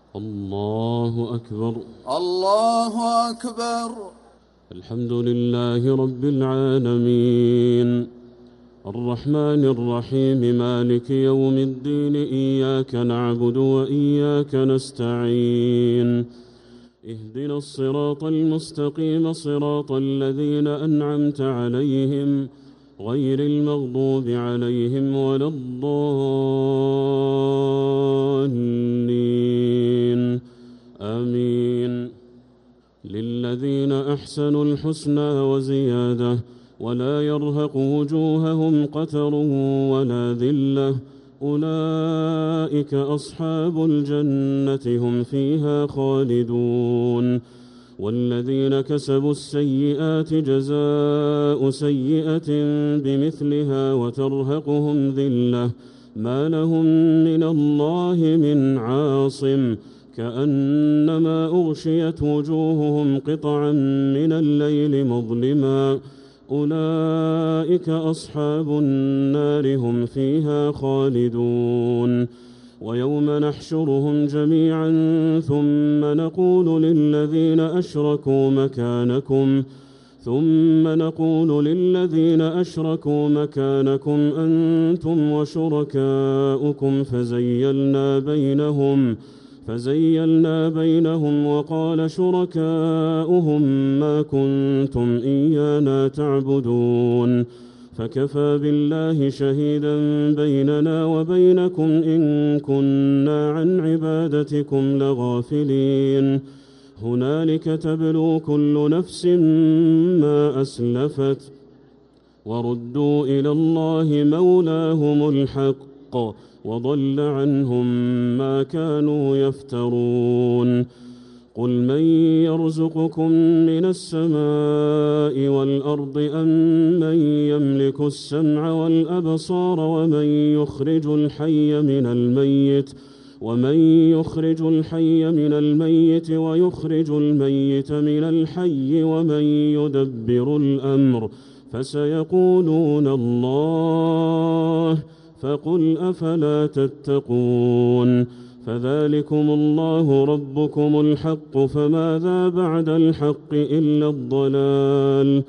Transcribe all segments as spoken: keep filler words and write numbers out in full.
الله أكبر. الله أكبر. الحمد لله رب العالمين الرحمن الرحيم مالك يوم الدين، إياك نعبد وإياك نستعين، اهدنا الصراط المستقيم صراط الذين أنعمت عليهم غير المغضوب عليهم ولا الضالين، آمين. للذين أحسنوا الحسنى وزيادة ولا يرهق وجوههم قتر ولا ذلة، أولئك أصحاب الجنة هم فيها خالدون. والذين كسبوا السيئات جزاء سيئة بمثلها وترهقهم ذلة ما لهم من الله من عاصم، كأنما أغشيت وجوههم قطعا من الليل مظلما، أولئك أصحاب النار هم فيها خالدون. ويوم نحشرهم جميعا ثم نقول للذين أشركوا مكانكم ثم نقول للذين أشركوا مكانكم أنتم وشركاؤكم فزيلنا بينهم فزيلنا بينهم وقال شركاؤهم ما كنتم إيانا تعبدون، فكفى بالله شهيدا بيننا وبينكم إن كنا عن عبادتكم لغافلين. هنالك تبلو كل نفس ما أسلفت وردوا إلى الله مولاهم الحق وضل عنهم ما كانوا يفترون. قل من يرزقكم من السماء والأرض أم من يملك السمع والأبصار ومن يخرج الحي من الميت ومن يخرج الحي من الميت ويخرج الميت من الحي ومن يدبر الأمر، فسيقولون الله، فقل أفلا تتقون. فذلكم الله ربكم الحق، فماذا بعد الحق إلا الضلال،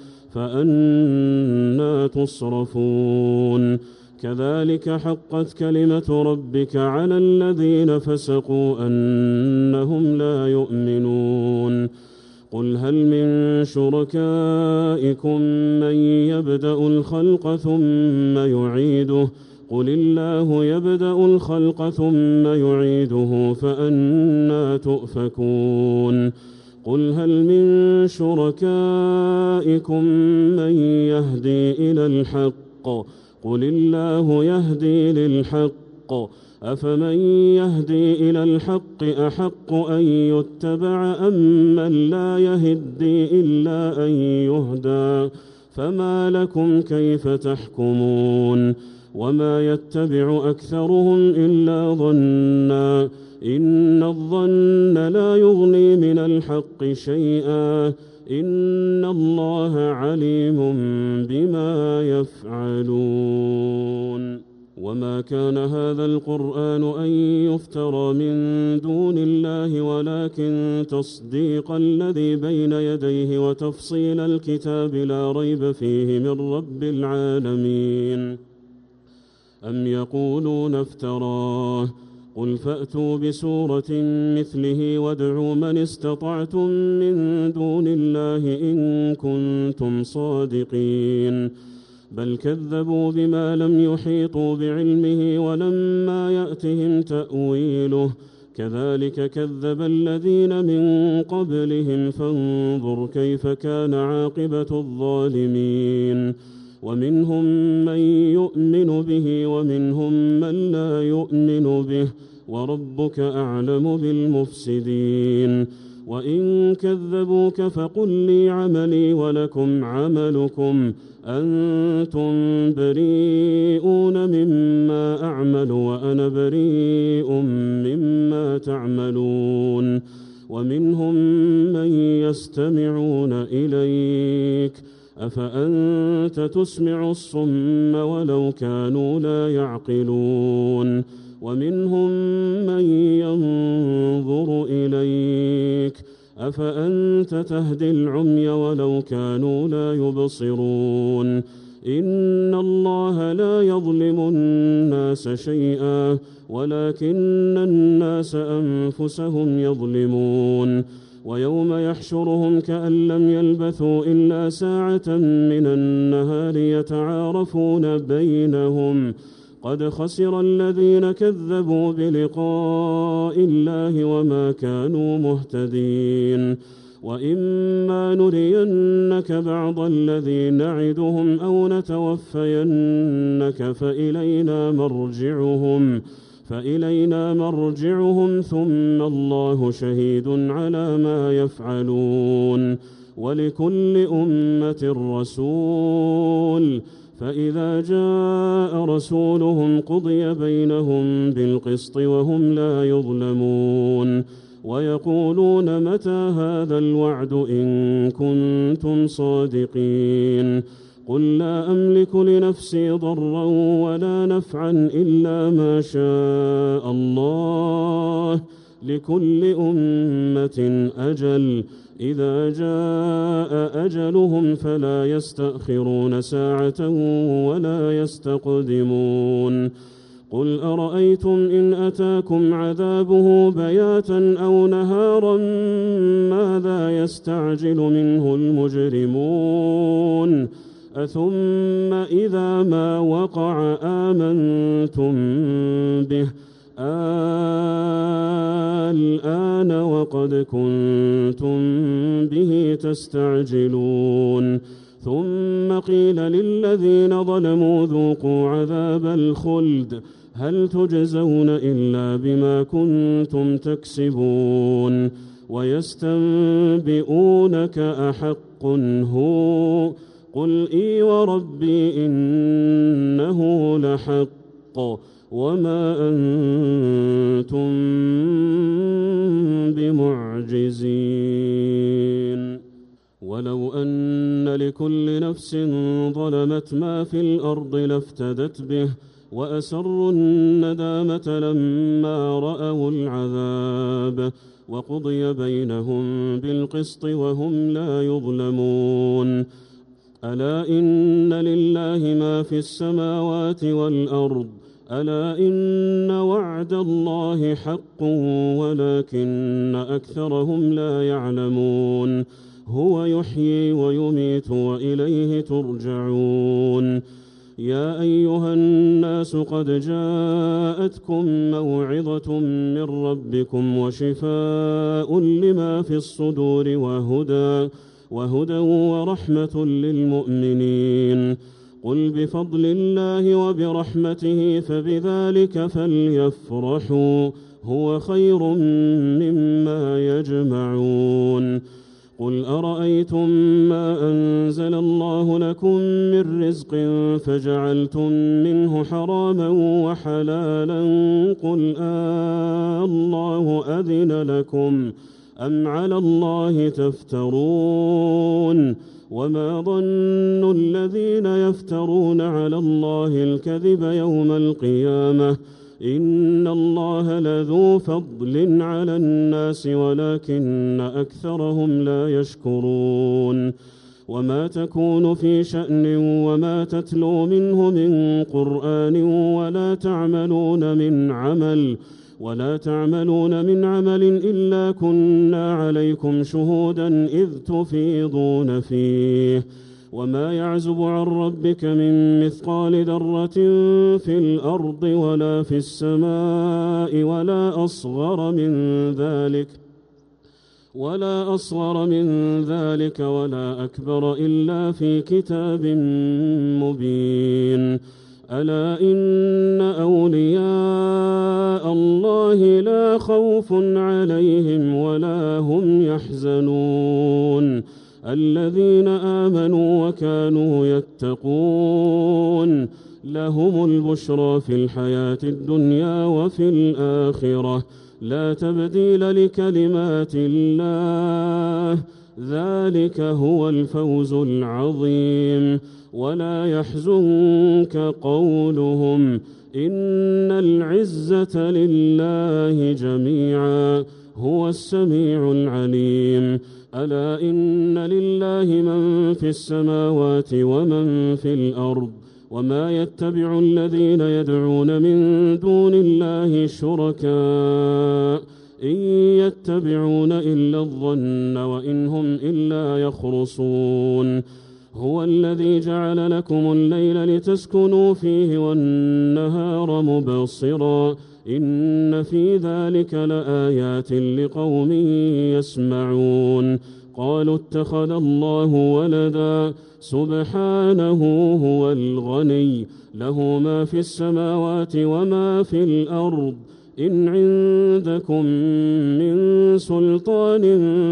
فأنى تصرفون. كذلك حقت كلمة ربك على الذين فسقوا أنهم لا يؤمنون. قل هل من شركائكم من يبدأ الخلق ثم يعيده، قل الله يبدأ الخلق ثم يعيده فأنى تؤفكون. قل هل من شركائكم من يهدي إلى الحق، قل الله يهدي للحق، أفمن يهدي إلى الحق أحق أن يتبع أم من لا يهدي إلا أن يهدى، فما لكم كيف تحكمون. وما يتبع أكثرهم إلا ظنا، إن الظن لا يغني من الحق شيئا، إن الله عليم بما يفعلون. وما كان هذا القرآن أن يفترى من دون الله، ولكن تصديق الذي بين يديه وتفصيل الكتاب لا ريب فيه من رب العالمين. أم يقولون افتراه، قل فأتوا بسورة مثله وادعوا من استطعتم من دون الله إن كنتم صادقين، بل كذبوا بما لم يحيطوا بعلمه ولما يأتهم تأويله، كذلك كذب الذين من قبلهم، فانظر كيف كان عاقبة الظالمين. ومنهم من يؤمن به ومنهم من لا يؤمن به، وربك أعلم بالمفسدين. وإن كذبوك فقل لي عملي ولكم عملكم، أنتم بريئون مما أعمل وأنا بريء مما تعملون. ومنهم من يستمعون إليك، أفأنت تسمع الصم ولو كانوا لا يعقلون. ومنهم من ينظر إليك أفأنت تهدي العمي ولو كانوا لا يبصرون إن الله لا يظلم الناس شيئا ولكن الناس أنفسهم يظلمون ويوم يحشرهم كأن لم يلبثوا إلا ساعة من النهار يتعارفون بينهم قد خسر الذين كذبوا بلقاء الله وما كانوا مهتدين وإما نرينك بعض الذي نعدهم أو نتوفينك فإلينا مرجعهم فإلينا مرجعهم ثم الله شهيد على ما يفعلون ولكل أمة رسول فإذا جاء رسولهم قضي بينهم بالقسط وهم لا يظلمون ويقولون متى هذا الوعد إن كنتم صادقين قل لا أملك لنفسي ضرا ولا نفعا إلا ما شاء الله لكل أمة أجل إذا جاء أجلهم فلا يستأخرون ساعة ولا يستقدمون قل أرأيتم إن أتاكم عذابه بياتا أو نهارا ماذا يستعجل منه المجرمون أثم إذا ما وقع آمنتم به الآن وقد كنتم به تستعجلون ثم قيل للذين ظلموا ذوقوا عذاب الخلد هل تجزون إلا بما كنتم تكسبون ويستنبئونك أحق هو قل إي وربي إنه لحق وما أنتم بمعجزين ولو أن لكل نفس ظلمت ما في الأرض لافتدت به وأسروا الندامة لما رأوا العذاب وقضي بينهم بالقسط وهم لا يظلمون ألا إن لله ما في السماوات والأرض ألا إن وعد الله حق ولكن أكثرهم لا يعلمون هو يحيي ويميت وإليه ترجعون يا أيها الناس قد جاءتكم موعظة من ربكم وشفاء لما في الصدور وهدى وهدى ورحمة للمؤمنين قل بفضل الله وبرحمته فبذلك فليفرحوا هو خير مما يجمعون قل أرأيتم ما أنزل الله لكم من رزق فجعلتم منه حراما وحلالا قل آه الله أذن لكم أم على الله تفترون وما ظن الذين يفترون على الله الكذب يوم القيامة إن الله لذو فضل على الناس ولكن أكثرهم لا يشكرون وما تكون في شأن وما تتلو منه من قرآن ولا تعملون من عمل ولا تعملون من عمل إلا كنا عليكم شهودا إذ تفيضون فيه وما يعزب عن ربك من مثقال ذرة في الأرض ولا في السماء ولا أصغر من ذلك ولا أصغر من ذلك ولا أكبر إلا في كتاب مبين ألا إن أولياء الله لا خوف عليهم ولا هم يحزنون الذين آمنوا وكانوا يتقون لهم البشرى في الحياة الدنيا وفي الآخرة لا تبديل لكلمات الله ذلك هو الفوز العظيم ولا يحزنك قولهم إن العزة لله جميعا هو السميع العليم. ألا إن لله من في السماوات ومن في الأرض وما يتبع الذين يدعون من دون الله شركاء إن يتبعون إلا الظن وإن هم إلا يخرصون. هو الذي جعل لكم الليل لتسكنوا فيه والنهار مبصرا إن في ذلك لآيات لقوم يسمعون. قالوا اتخذ الله ولدا سبحانه هو الغني له ما في السماوات وما في الأرض إن عندكم من سلطان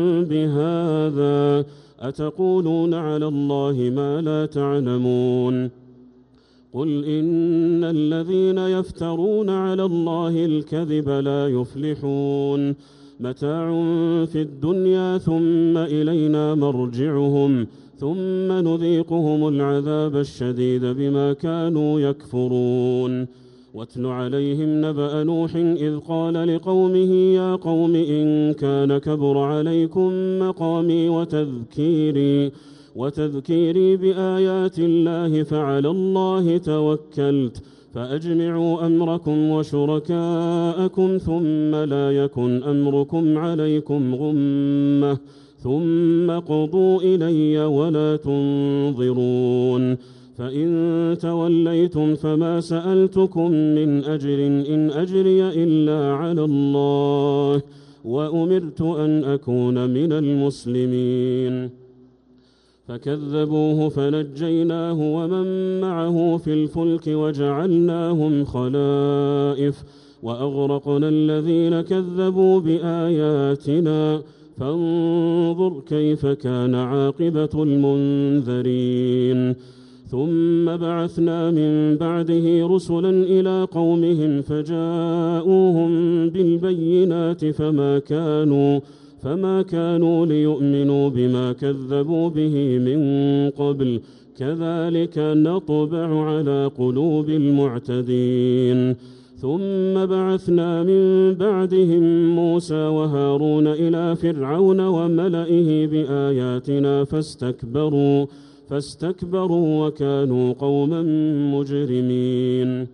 بهذا أتقولون على الله ما لا تعلمون. قل إن الذين يفترون على الله الكذب لا يفلحون. متاع في الدنيا ثم إلينا مرجعهم ثم نذيقهم العذاب الشديد بما كانوا يكفرون. واتل عليهم نبأ نوح إذ قال لقومه يا قوم إن كان كبر عليكم مقامي وتذكيري وتذكيري بآيات الله فعلى الله توكلت فأجمعوا أمركم وشركاءكم ثم لا يكن أمركم عليكم غمة ثم قضوا إلي ولا تنظرون. فإن توليتم فما سألتكم من أجر إن أجري إلا على الله وأمرت أن أكون من المسلمين. فكذبوه فنجيناه ومن معه في الفلك وجعلناهم خلائف وأغرقنا الذين كذبوا بآياتنا فانظر كيف كان عاقبة المنذرين. ثم بعثنا من بعده رسلا إلى قومهم فجاءوهم بالبينات فما كانوا فما كانوا ليؤمنوا بما كذبوا به من قبل كذلك نطبع على قلوب المعتدين. ثم بعثنا من بعدهم موسى وهارون إلى فرعون وملئه بآياتنا فاستكبروا فاستكبروا وكانوا قوما مجرمين.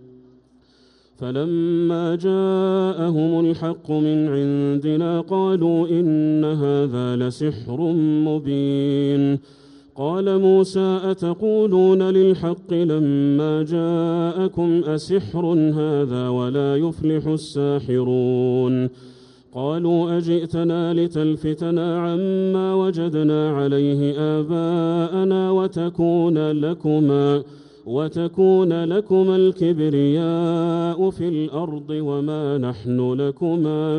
فلما جاءهم الحق من عندنا قالوا إن هذا لسحر مبين. قال موسى أتقولون للحق لما جاءكم أسحر هذا ولا يفلح الساحرون. قالوا أجئتنا لتلفتنا عما وجدنا عليه آباءنا وتكون لكما وتكون لكما الكبرياء في الأرض وما نحن لكما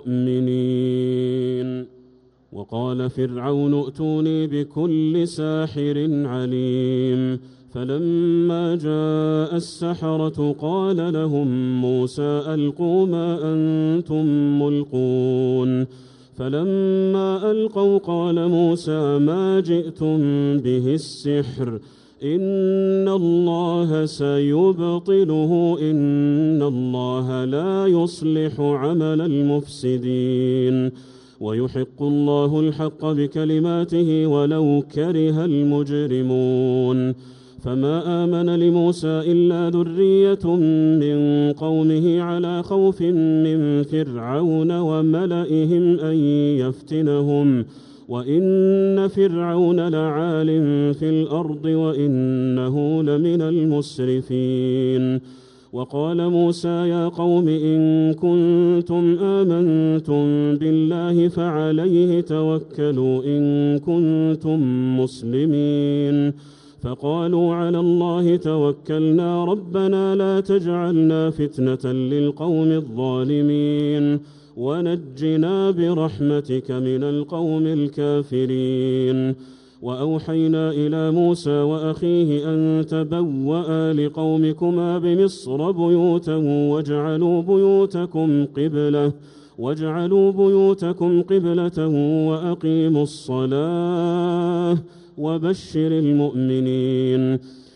بمؤمنين. وقال فرعون ائتوني بكل ساحر عليم. فلما جاء السحرة قال لهم موسى ألقوا ما أنتم ملقون. فلما ألقوا قال موسى ما جئتم به السحر إن الله سيبطله إن الله لا يصلح عمل المفسدين ويحق الله الحق بكلماته ولو كره المجرمون. فما آمن لموسى إلا ذرية من قومه على خوف من فرعون وملئهم أن يفتنهم وإن فرعون لعال في الأرض وإنه لمن المسرفين. وقال موسى يا قوم إن كنتم آمنتم بالله فعليه توكلوا إن كنتم مسلمين. فقالوا على الله توكلنا ربنا لا تجعلنا فتنة للقوم الظالمين ونجنا برحمتك من القوم الكافرين. وأوحينا إلى موسى وأخيه أن تبوأ لقومكما بمصر بيوتا واجعلوا بيوتكم قبلة واجعلوا بيوتكم قبلة وأقيموا الصلاة وبشر المؤمنين.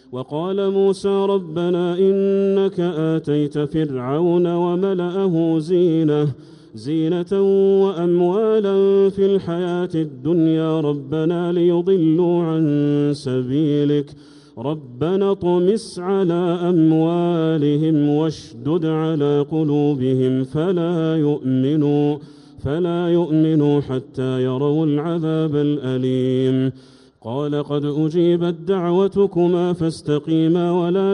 وقال موسى ربنا إنك آتيت فرعون وملأه زينة زينة وأموالا في الحياة الدنيا ربنا ليضلوا عن سبيلك ربنا اطمس على أموالهم واشدد على قلوبهم فلا يؤمنوا فلا يؤمنوا حتى يروا العذاب الأليم قال قد أجيبت دعوتكما فاستقيما ولا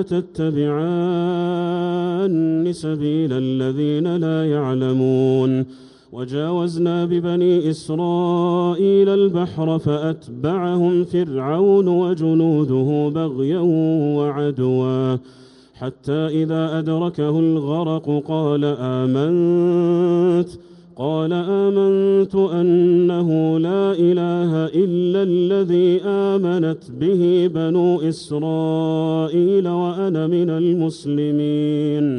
تتبعان سبيل الذين لا يعلمون وجاوزنا ببني إسرائيل البحر فأتبعهم فرعون وجنوده بغيا وعدوا حتى إذا أدركه الغرق قال آمنت قال آمنت أنه لا إله إلا الذي آمنت به بنو إسرائيل وأنا من المسلمين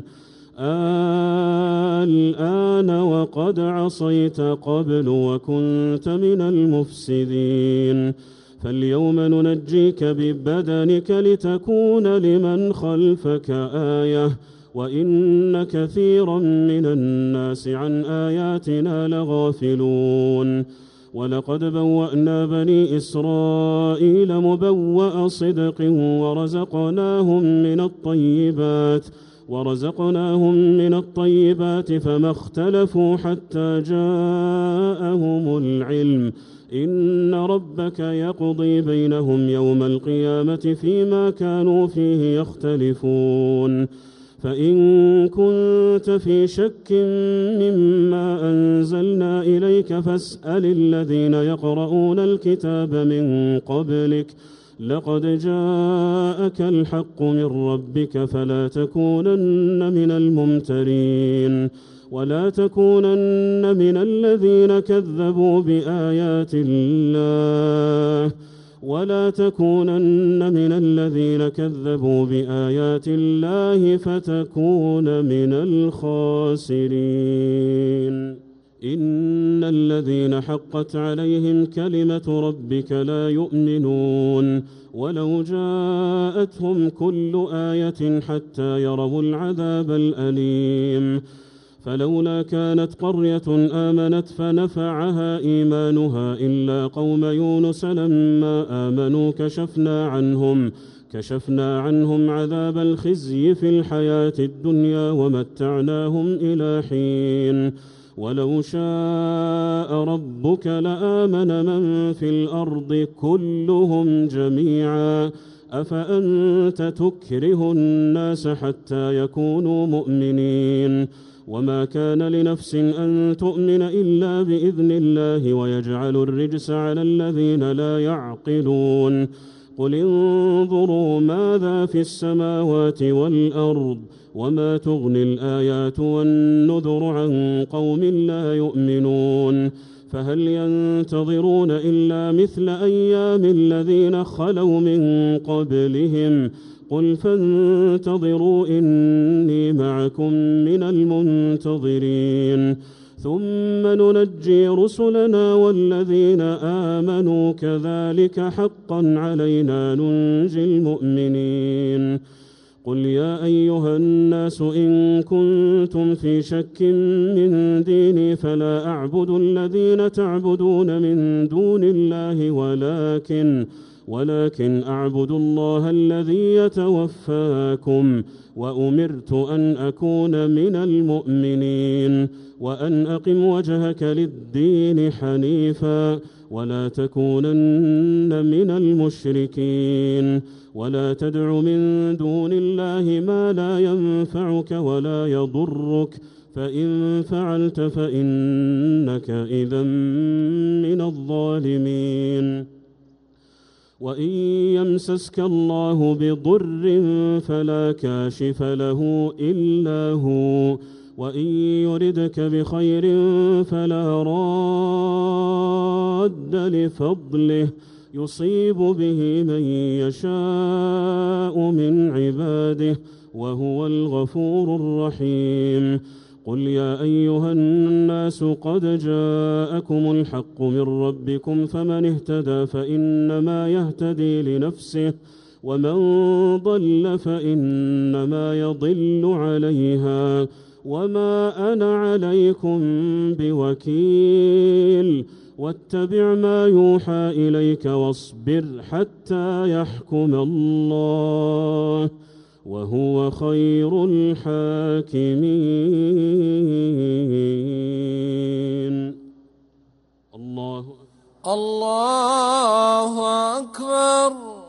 الآن وقد عصيت قبل وكنت من المفسدين فاليوم ننجيك ببدنك لتكون لمن خلفك آية وإن كثيرا من الناس عن آياتنا لغافلون ولقد بوأنا بني إسرائيل مبوأ صدق ورزقناهم من الطيبات ورزقناهم من الطيبات فما اختلفوا حتى جاءهم العلم إن ربك يقضي بينهم يوم القيامة فيما كانوا فيه يختلفون فإن كنت في شك مما أنزلنا إليك فاسأل الذين يقرؤون الكتاب من قبلك لقد جاءك الحق من ربك فلا تكونن من الممترين ولا تكونن من الذين كذبوا بآيات الله ولا تكونن من الذين كذبوا بآيات الله فتكون من الخاسرين إن الذين حقت عليهم كلمة ربك لا يؤمنون ولو جاءتهم كل آية حتى يروا العذاب الأليم فلولا كانت قرية آمنت فنفعها إيمانها إلا قوم يونس لما آمنوا كشفنا عنهم كشفنا عنهم عذاب الخزي في الحياة الدنيا ومتعناهم إلى حين ولو شاء ربك لآمن من في الأرض كلهم جميعا أفأنت تكره الناس حتى يكونوا مؤمنين وما كان لنفس أن تؤمن إلا بإذن الله ويجعل الرجس على الذين لا يعقلون قل انظروا ماذا في السماوات والأرض وما تغني الآيات والنذر عن قوم لا يؤمنون فهل ينتظرون إلا مثل أيام الذين خلوا من قبلهم قل فانتظروا إني معكم من المنتظرين ثم ننجي رسلنا والذين آمنوا كذلك حقا علينا ننجي المؤمنين قل يا أيها الناس إن كنتم في شك من ديني فلا أعبد الذين تعبدون من دون الله ولكن ولكن أعبد الله الذي يتوفاكم وأمرت أن أكون من المؤمنين وأن أقم وجهك للدين حنيفا ولا تكونن من المشركين ولا تدع من دون الله ما لا ينفعك ولا يضرك فإن فعلت فإنك إذا من الظالمين وإن يمسسك الله بضر فلا كاشف له إلا هو وإن يردك بخير فلا راد لفضله يصيب به من يشاء من عباده وهو الغفور الرحيم قل يا أيها الناس قد جاءكم الحق من ربكم فمن اهتدى فإنما يهتدي لنفسه ومن ضل فإنما يضل عليها وما أنا عليكم بوكيل واتبع ما يوحى إليك واصبر حتى يحكم الله وهو خير الحاكمين. الله الله أكبر.